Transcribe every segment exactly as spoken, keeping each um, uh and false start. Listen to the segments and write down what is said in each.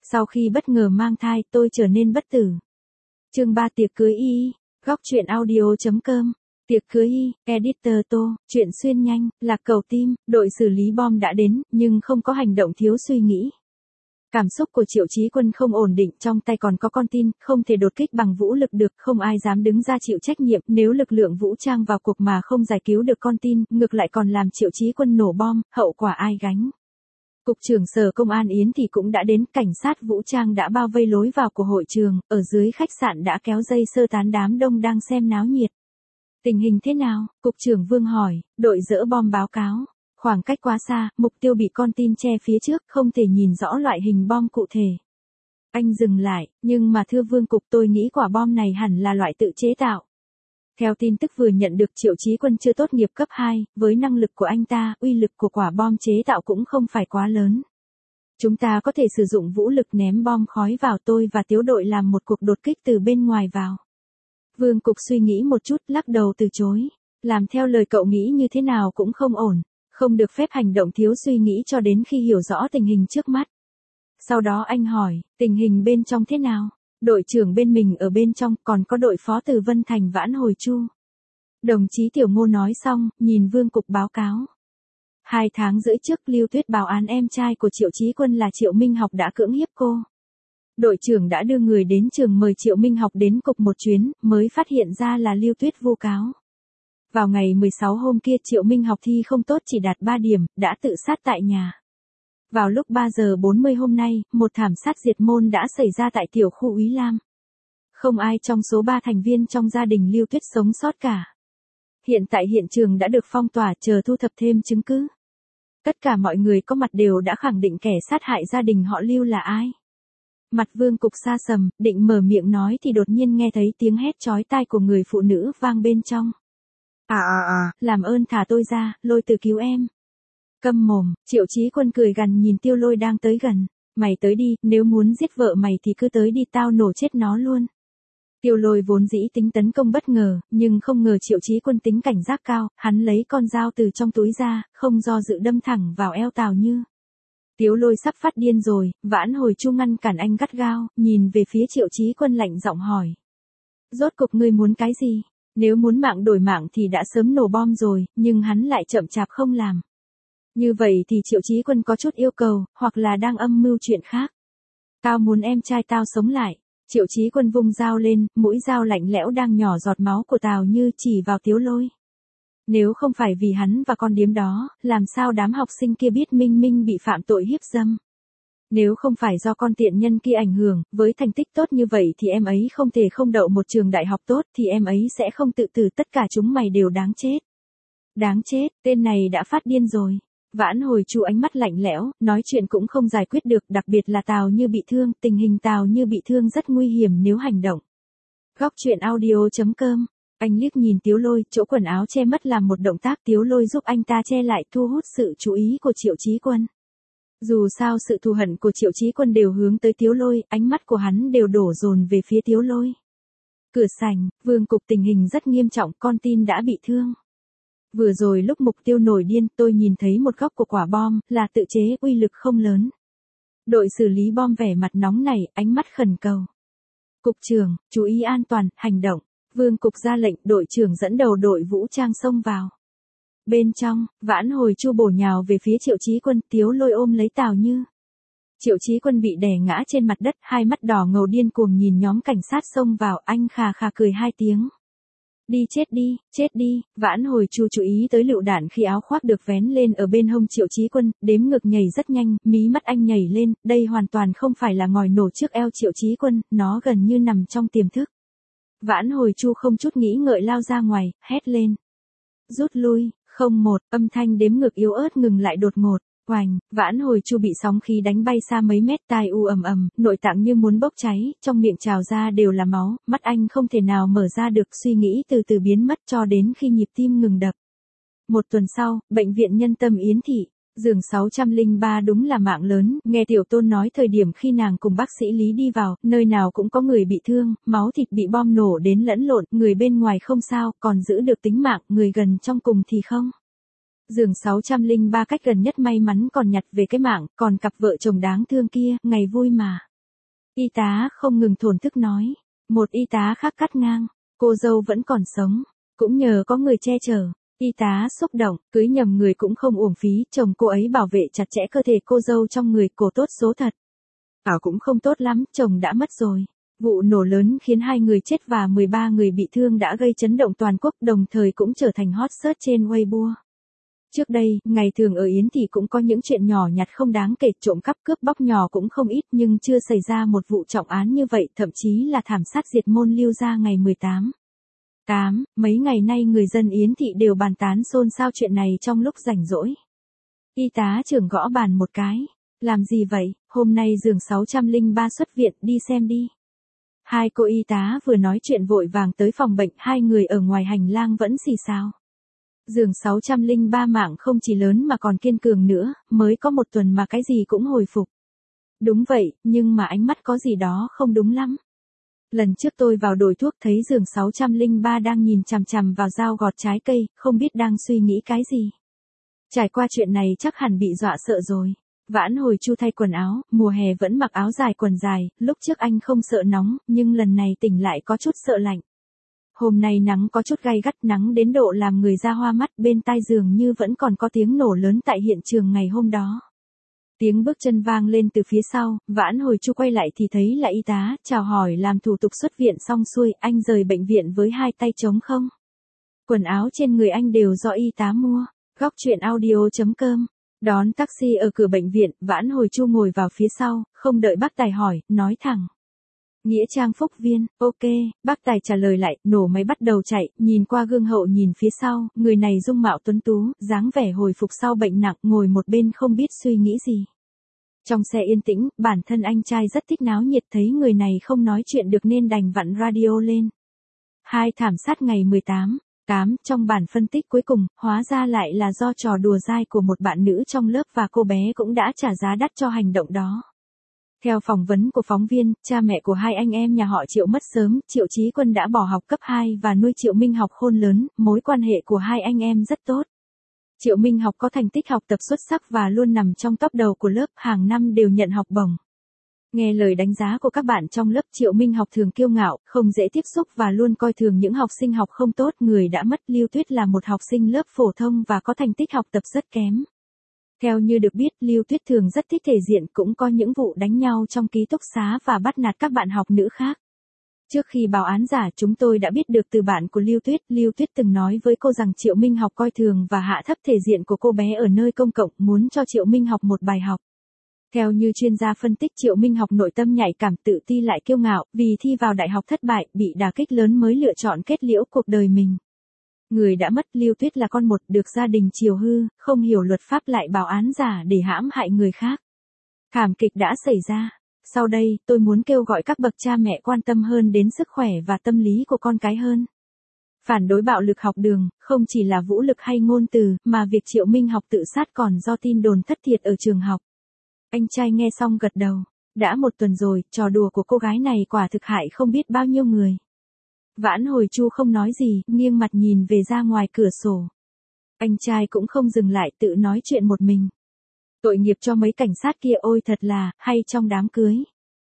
Sau khi bất ngờ mang thai, tôi trở nên bất tử. Chương ba tiệc cưới y, góc truyện audio chấm com. Tiệc cưới y, editor Tô, chuyện xuyên nhanh, lạc cầu tim, đội xử lý bom đã đến, nhưng không có hành động thiếu suy nghĩ. Cảm xúc của Triệu Chí Quân không ổn định, trong tay còn có con tin, không thể đột kích bằng vũ lực được, không ai dám đứng ra chịu trách nhiệm, nếu lực lượng vũ trang vào cuộc mà không giải cứu được con tin, ngược lại còn làm Triệu Chí Quân nổ bom, hậu quả ai gánh. Cục trưởng Sở Công an Yến Thị cũng đã đến, cảnh sát vũ trang đã bao vây lối vào của hội trường, ở dưới khách sạn đã kéo dây sơ tán đám đông đang xem náo nhiệt. Tình hình thế nào? Cục trưởng Vương hỏi, đội dỡ bom báo cáo. Khoảng cách quá xa, mục tiêu bị con tin che phía trước, không thể nhìn rõ loại hình bom cụ thể. Anh dừng lại, nhưng mà thưa Vương Cục, tôi nghĩ quả bom này hẳn là loại tự chế tạo. Theo tin tức vừa nhận được, Triệu Chí Quân chưa tốt nghiệp cấp hai, với năng lực của anh ta, uy lực của quả bom chế tạo cũng không phải quá lớn. Chúng ta có thể sử dụng vũ lực ném bom khói vào, tôi và Tiếu đội làm một cuộc đột kích từ bên ngoài vào. Vương Cục suy nghĩ một chút, lắc đầu từ chối. Làm theo lời cậu nghĩ như thế nào cũng không ổn, không được phép hành động thiếu suy nghĩ cho đến khi hiểu rõ tình hình trước mắt. Sau đó anh hỏi, tình hình bên trong thế nào? Đội trưởng bên mình ở bên trong, còn có đội phó từ Vân Thành Vãn Hồi Chu. Đồng chí Tiểu Ngô nói xong, nhìn Vương Cục báo cáo. Hai tháng rưỡi trước, Lưu Tuyết báo án em trai của Triệu Chí Quân là Triệu Minh Học đã cưỡng hiếp cô. Đội trưởng đã đưa người đến trường mời Triệu Minh Học đến cục một chuyến, mới phát hiện ra là Lưu Tuyết vu cáo. Vào ngày mười sáu hôm kia, Triệu Minh Học thi không tốt, chỉ đạt ba điểm, đã tự sát tại nhà. Vào lúc ba giờ bốn mươi hôm nay, một thảm sát diệt môn đã xảy ra tại tiểu khu Úy Lam. Không ai trong số ba thành viên trong gia đình Lưu Tuyết sống sót cả. Hiện tại hiện trường đã được phong tỏa, chờ thu thập thêm chứng cứ. Tất cả mọi người có mặt đều đã khẳng định kẻ sát hại gia đình họ Lưu là ai. Mặt Vương Cục sa sầm, định mở miệng nói thì đột nhiên nghe thấy tiếng hét chói tai của người phụ nữ vang bên trong. À à à, làm ơn thả tôi ra, Lôi Từ cứu em. Câm mồm, Triệu Chí Quân cười gằn nhìn Tiêu Lôi đang tới gần. Mày tới đi, nếu muốn giết vợ mày thì cứ tới đi, tao nổ chết nó luôn. Tiêu Lôi vốn dĩ tính tấn công bất ngờ, nhưng không ngờ Triệu Chí Quân tính cảnh giác cao, hắn lấy con dao từ trong túi ra, không do dự đâm thẳng vào eo Tào Như. Tiếu Lôi sắp phát điên rồi, Vãn Hồi Chu ngăn cản anh gắt gao, nhìn về phía Triệu Chí Quân lạnh giọng hỏi. Rốt cục ngươi muốn cái gì? Nếu muốn mạng đổi mạng thì đã sớm nổ bom rồi, nhưng hắn lại chậm chạp không làm. Như vậy thì Triệu Chí Quân có chút yêu cầu, hoặc là đang âm mưu chuyện khác. Tao muốn em trai tao sống lại. Triệu Chí Quân vung dao lên, mũi dao lạnh lẽo đang nhỏ giọt máu của Tào Như chỉ vào Tiếu Lôi. Nếu không phải vì hắn và con điếm đó, làm sao đám học sinh kia biết Minh Minh bị phạm tội hiếp dâm? Nếu không phải do con tiện nhân kia ảnh hưởng, với thành tích tốt như vậy thì em ấy không thể không đậu một trường đại học tốt, thì em ấy sẽ không tự tử, tất cả chúng mày đều đáng chết. Đáng chết, tên này đã phát điên rồi. Vãn Hồi Chu ánh mắt lạnh lẽo, nói chuyện cũng không giải quyết được, đặc biệt là Tào Như bị thương, tình hình Tào Như bị thương rất nguy hiểm nếu hành động. Góc truyện audio chấm com. Anh liếc nhìn Tiếu Lôi, chỗ quần áo che mất làm một động tác, Tiếu Lôi giúp anh ta che lại, thu hút sự chú ý của Triệu Chí Quân. Dù sao sự thù hận của Triệu Chí Quân đều hướng tới Tiếu Lôi, ánh mắt của hắn đều đổ dồn về phía Tiếu Lôi. Cửa sảnh, Vương Cục, tình hình rất nghiêm trọng, con tin đã bị thương. Vừa rồi lúc mục tiêu nổi điên, tôi nhìn thấy một góc của quả bom, là tự chế, uy lực không lớn. Đội xử lý bom vẻ mặt nóng nảy, ánh mắt khẩn cầu. Cục trưởng, chú ý an toàn, hành động. Vương Cục ra lệnh, đội trưởng dẫn đầu đội vũ trang xông vào. Bên trong, Vãn Hồi Chu bổ nhào về phía Triệu Chí Quân, Tiếu Lôi ôm lấy Tào Như. Triệu Chí Quân bị đè ngã trên mặt đất, hai mắt đỏ ngầu điên cuồng nhìn nhóm cảnh sát xông vào, anh khà khà cười hai tiếng. Đi chết đi, chết đi. Vãn Hồi Chu chú ý tới lựu đạn khi áo khoác được vén lên ở bên hông Triệu Chí Quân, đếm ngược nhảy rất nhanh, mí mắt anh nhảy lên, đây hoàn toàn không phải là ngòi nổ trước eo Triệu Chí Quân, nó gần như nằm trong tiềm thức. Vãn Hồi Chu không chút nghĩ ngợi lao ra ngoài, hét lên. Rút lui, không một, âm thanh đếm ngược yếu ớt ngừng lại đột ngột. Oành, Vãn Hồi Chu bị sóng khí đánh bay xa mấy mét, tai u ầm ầm, nội tạng như muốn bốc cháy, trong miệng trào ra đều là máu, mắt anh không thể nào mở ra được, suy nghĩ từ từ biến mất cho đến khi nhịp tim ngừng đập. Một tuần sau, bệnh viện Nhân Tâm Yến Thị, giường sáu trăm lẻ ba đúng là mạng lớn, nghe Tiểu Tôn nói thời điểm khi nàng cùng bác sĩ Lý đi vào, nơi nào cũng có người bị thương, máu thịt bị bom nổ đến lẫn lộn, người bên ngoài không sao, còn giữ được tính mạng, người gần trong cùng thì không. Giường sáu trăm lẻ ba cách gần nhất may mắn còn nhặt về cái mạng, còn cặp vợ chồng đáng thương kia, ngày vui mà. Y tá không ngừng thổn thức nói. Một y tá khác cắt ngang. Cô dâu vẫn còn sống. Cũng nhờ có người che chở. Y tá xúc động, cưới nhầm người cũng không uổng phí, chồng cô ấy bảo vệ chặt chẽ cơ thể cô dâu trong người, cổ tốt số thật. Ảo cũng không tốt lắm, chồng đã mất rồi. Vụ nổ lớn khiến hai người chết và mười ba người bị thương đã gây chấn động toàn quốc, đồng thời cũng trở thành hot search trên Weibo. Trước đây, ngày thường ở Yến Thị cũng có những chuyện nhỏ nhặt không đáng kể, trộm cắp cướp bóc nhỏ cũng không ít, nhưng chưa xảy ra một vụ trọng án như vậy, thậm chí là thảm sát diệt môn Lưu Gia ngày mười tám. tám. Mấy ngày nay người dân Yến Thị đều bàn tán xôn xao chuyện này trong lúc rảnh rỗi. Y tá trưởng gõ bàn một cái. Làm gì vậy, hôm nay giường sáu trăm lẻ ba xuất viện, đi xem đi. Hai cô y tá vừa nói chuyện vội vàng tới phòng bệnh, hai người ở ngoài hành lang vẫn xì xào. Giường sáu trăm lẻ ba mạng không chỉ lớn mà còn kiên cường nữa, mới có một tuần mà cái gì cũng hồi phục. Đúng vậy, nhưng mà ánh mắt có gì đó không đúng lắm. Lần trước tôi vào đổi thuốc thấy giường sáu trăm lẻ ba đang nhìn chằm chằm vào dao gọt trái cây, không biết đang suy nghĩ cái gì. Trải qua chuyện này chắc hẳn bị dọa sợ rồi. Vãn Hồi Chu thay quần áo, mùa hè vẫn mặc áo dài quần dài, lúc trước anh không sợ nóng, nhưng lần này tỉnh lại có chút sợ lạnh. Hôm nay nắng có chút gay gắt, nắng đến độ làm người ra hoa mắt, bên tai giường như vẫn còn có tiếng nổ lớn tại hiện trường ngày hôm đó. Tiếng bước chân vang lên từ phía sau, Vãn Hồi Chu quay lại thì thấy là y tá, chào hỏi làm thủ tục xuất viện xong xuôi, anh rời bệnh viện với hai tay trống không. Quần áo trên người anh đều do y tá mua. Góc chuyện audio chấm com. Đón taxi ở cửa bệnh viện, Vãn Hồi Chu ngồi vào phía sau, không đợi bác tài hỏi, nói thẳng. Nghĩa Trang Phúc Viên, ok, bác tài trả lời lại, nổ máy bắt đầu chạy, nhìn qua gương hậu nhìn phía sau, người này dung mạo tuấn tú, dáng vẻ hồi phục sau bệnh nặng, ngồi một bên không biết suy nghĩ gì. Trong xe yên tĩnh, bản thân anh trai rất thích náo nhiệt, thấy người này không nói chuyện được nên đành vặn radio lên. Hai thảm sát ngày mười tám. tám. Trong bản phân tích cuối cùng, hóa ra lại là do trò đùa dai của một bạn nữ trong lớp và cô bé cũng đã trả giá đắt cho hành động đó. Theo phỏng vấn của phóng viên, cha mẹ của hai anh em nhà họ Triệu mất sớm, Triệu Chí Quân đã bỏ học cấp hai và nuôi Triệu Minh Học khôn lớn, mối quan hệ của hai anh em rất tốt. Triệu Minh Học có thành tích học tập xuất sắc và luôn nằm trong top đầu của lớp, hàng năm đều nhận học bổng. Nghe lời đánh giá của các bạn trong lớp, Triệu Minh Học thường kiêu ngạo, không dễ tiếp xúc và luôn coi thường những học sinh học không tốt. Người đã mất Lưu Tuyết là một học sinh lớp phổ thông và có thành tích học tập rất kém. Theo như được biết, Lưu Tuyết thường rất thích thể diện, cũng có những vụ đánh nhau trong ký túc xá và bắt nạt các bạn học nữ khác. Trước khi báo án giả, chúng tôi đã biết được từ bạn của Lưu Tuyết, Lưu Tuyết từng nói với cô rằng Triệu Minh Học coi thường và hạ thấp thể diện của cô bé ở nơi công cộng, muốn cho Triệu Minh Học một bài học. Theo như chuyên gia phân tích, Triệu Minh Học nội tâm nhạy cảm, tự ti lại kiêu ngạo, vì thi vào đại học thất bại, bị đả kích lớn mới lựa chọn kết liễu cuộc đời mình. Người đã mất, Lưu Tuyết là con một, được gia đình chiều hư, không hiểu luật pháp lại báo án giả để hãm hại người khác. Thảm kịch đã xảy ra. Sau đây, tôi muốn kêu gọi các bậc cha mẹ quan tâm hơn đến sức khỏe và tâm lý của con cái hơn. Phản đối bạo lực học đường, không chỉ là vũ lực hay ngôn từ, mà việc Triệu Minh Học tự sát còn do tin đồn thất thiệt ở trường học. Anh trai nghe xong gật đầu. Đã một tuần rồi, trò đùa của cô gái này quả thực hại không biết bao nhiêu người. Vãn Hồi Chu không nói gì, nghiêng mặt nhìn về ra ngoài cửa sổ. Anh trai cũng không dừng lại, tự nói chuyện một mình. Tội nghiệp cho mấy cảnh sát kia, ôi thật là, hay trong đám cưới.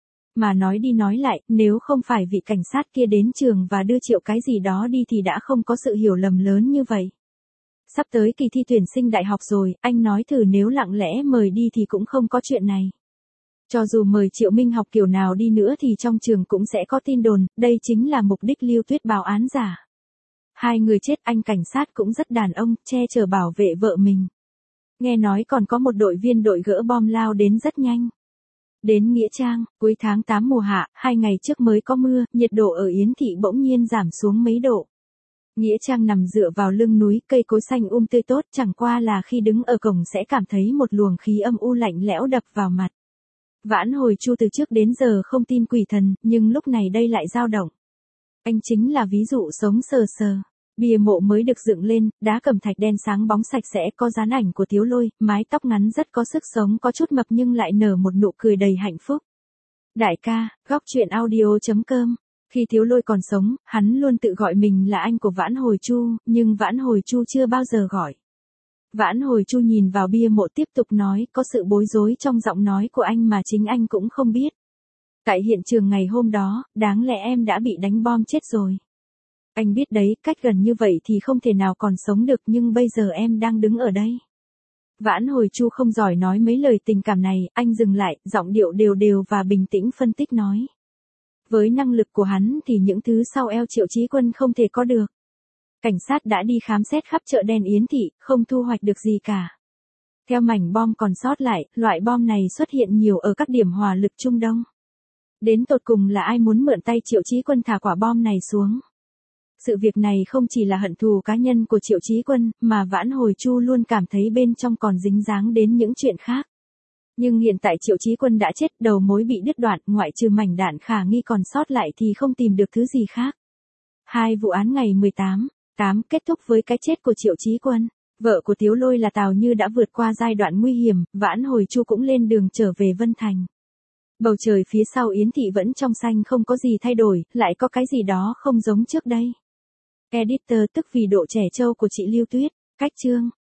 Mà nói đi nói lại, nếu không phải vị cảnh sát kia đến trường và đưa Triệu cái gì đó đi thì đã không có sự hiểu lầm lớn như vậy. Sắp tới kỳ thi tuyển sinh đại học rồi, anh nói thử nếu lặng lẽ mời đi thì cũng không có chuyện này. Cho dù mời Triệu Minh Học kiểu nào đi nữa thì trong trường cũng sẽ có tin đồn, đây chính là mục đích Lưu Tuyết báo án giả. Hai người chết, anh cảnh sát cũng rất đàn ông, che chở bảo vệ vợ mình. Nghe nói còn có một đội viên đội gỡ bom lao đến rất nhanh. Đến Nghĩa Trang, cuối tháng tám mùa hạ, hai ngày trước mới có mưa, nhiệt độ ở Yến Thị bỗng nhiên giảm xuống mấy độ. Nghĩa Trang nằm dựa vào lưng núi, cây cối xanh um tươi tốt, chẳng qua là khi đứng ở cổng sẽ cảm thấy một luồng khí âm u lạnh lẽo đập vào mặt. Vãn Hồi Chu từ trước đến giờ không tin quỷ thần, nhưng lúc này đây lại dao động. Anh chính là ví dụ sống sờ sờ. Bia mộ mới được dựng lên, đá cẩm thạch đen sáng bóng sạch sẽ, có dán ảnh của Thiếu Lôi, mái tóc ngắn rất có sức sống, có chút mập nhưng lại nở một nụ cười đầy hạnh phúc. Đại ca, góc chuyện audio chấm com. Khi Thiếu Lôi còn sống, hắn luôn tự gọi mình là anh của Vãn Hồi Chu, nhưng Vãn Hồi Chu chưa bao giờ gọi. Vãn Hồi Chu nhìn vào bia mộ tiếp tục nói, có sự bối rối trong giọng nói của anh mà chính anh cũng không biết. Tại hiện trường ngày hôm đó, đáng lẽ em đã bị đánh bom chết rồi. Anh biết đấy, cách gần như vậy thì không thể nào còn sống được, nhưng bây giờ em đang đứng ở đây. Vãn Hồi Chu không giỏi nói mấy lời tình cảm này, anh dừng lại, giọng điệu đều đều và bình tĩnh phân tích nói. Với năng lực của hắn thì những thứ sau eo Triệu Chí Quân không thể có được. Cảnh sát đã đi khám xét khắp chợ đen Yến Thị, không thu hoạch được gì cả. Theo mảnh bom còn sót lại, loại bom này xuất hiện nhiều ở các điểm hỏa lực Trung Đông. Đến tột cùng là ai muốn mượn tay Triệu Chí Quân thả quả bom này xuống? Sự việc này không chỉ là hận thù cá nhân của Triệu Chí Quân, mà Vãn Hồi Chu luôn cảm thấy bên trong còn dính dáng đến những chuyện khác. Nhưng hiện tại Triệu Chí Quân đã chết, đầu mối bị đứt đoạn, ngoại trừ mảnh đạn khả nghi còn sót lại thì không tìm được thứ gì khác. Hai vụ án ngày mười tám tám kết thúc với cái chết của Triệu Chí Quân. Vợ của Tiếu Lôi là Tào Như đã vượt qua giai đoạn nguy hiểm, Vãn Hồi Chu cũng lên đường trở về Vân Thành. Bầu trời phía sau Yến Thị vẫn trong xanh, không có gì thay đổi, lại có cái gì đó không giống trước đây. Editor tức vì độ trẻ trâu của chị Lưu Tuyết, cách chương.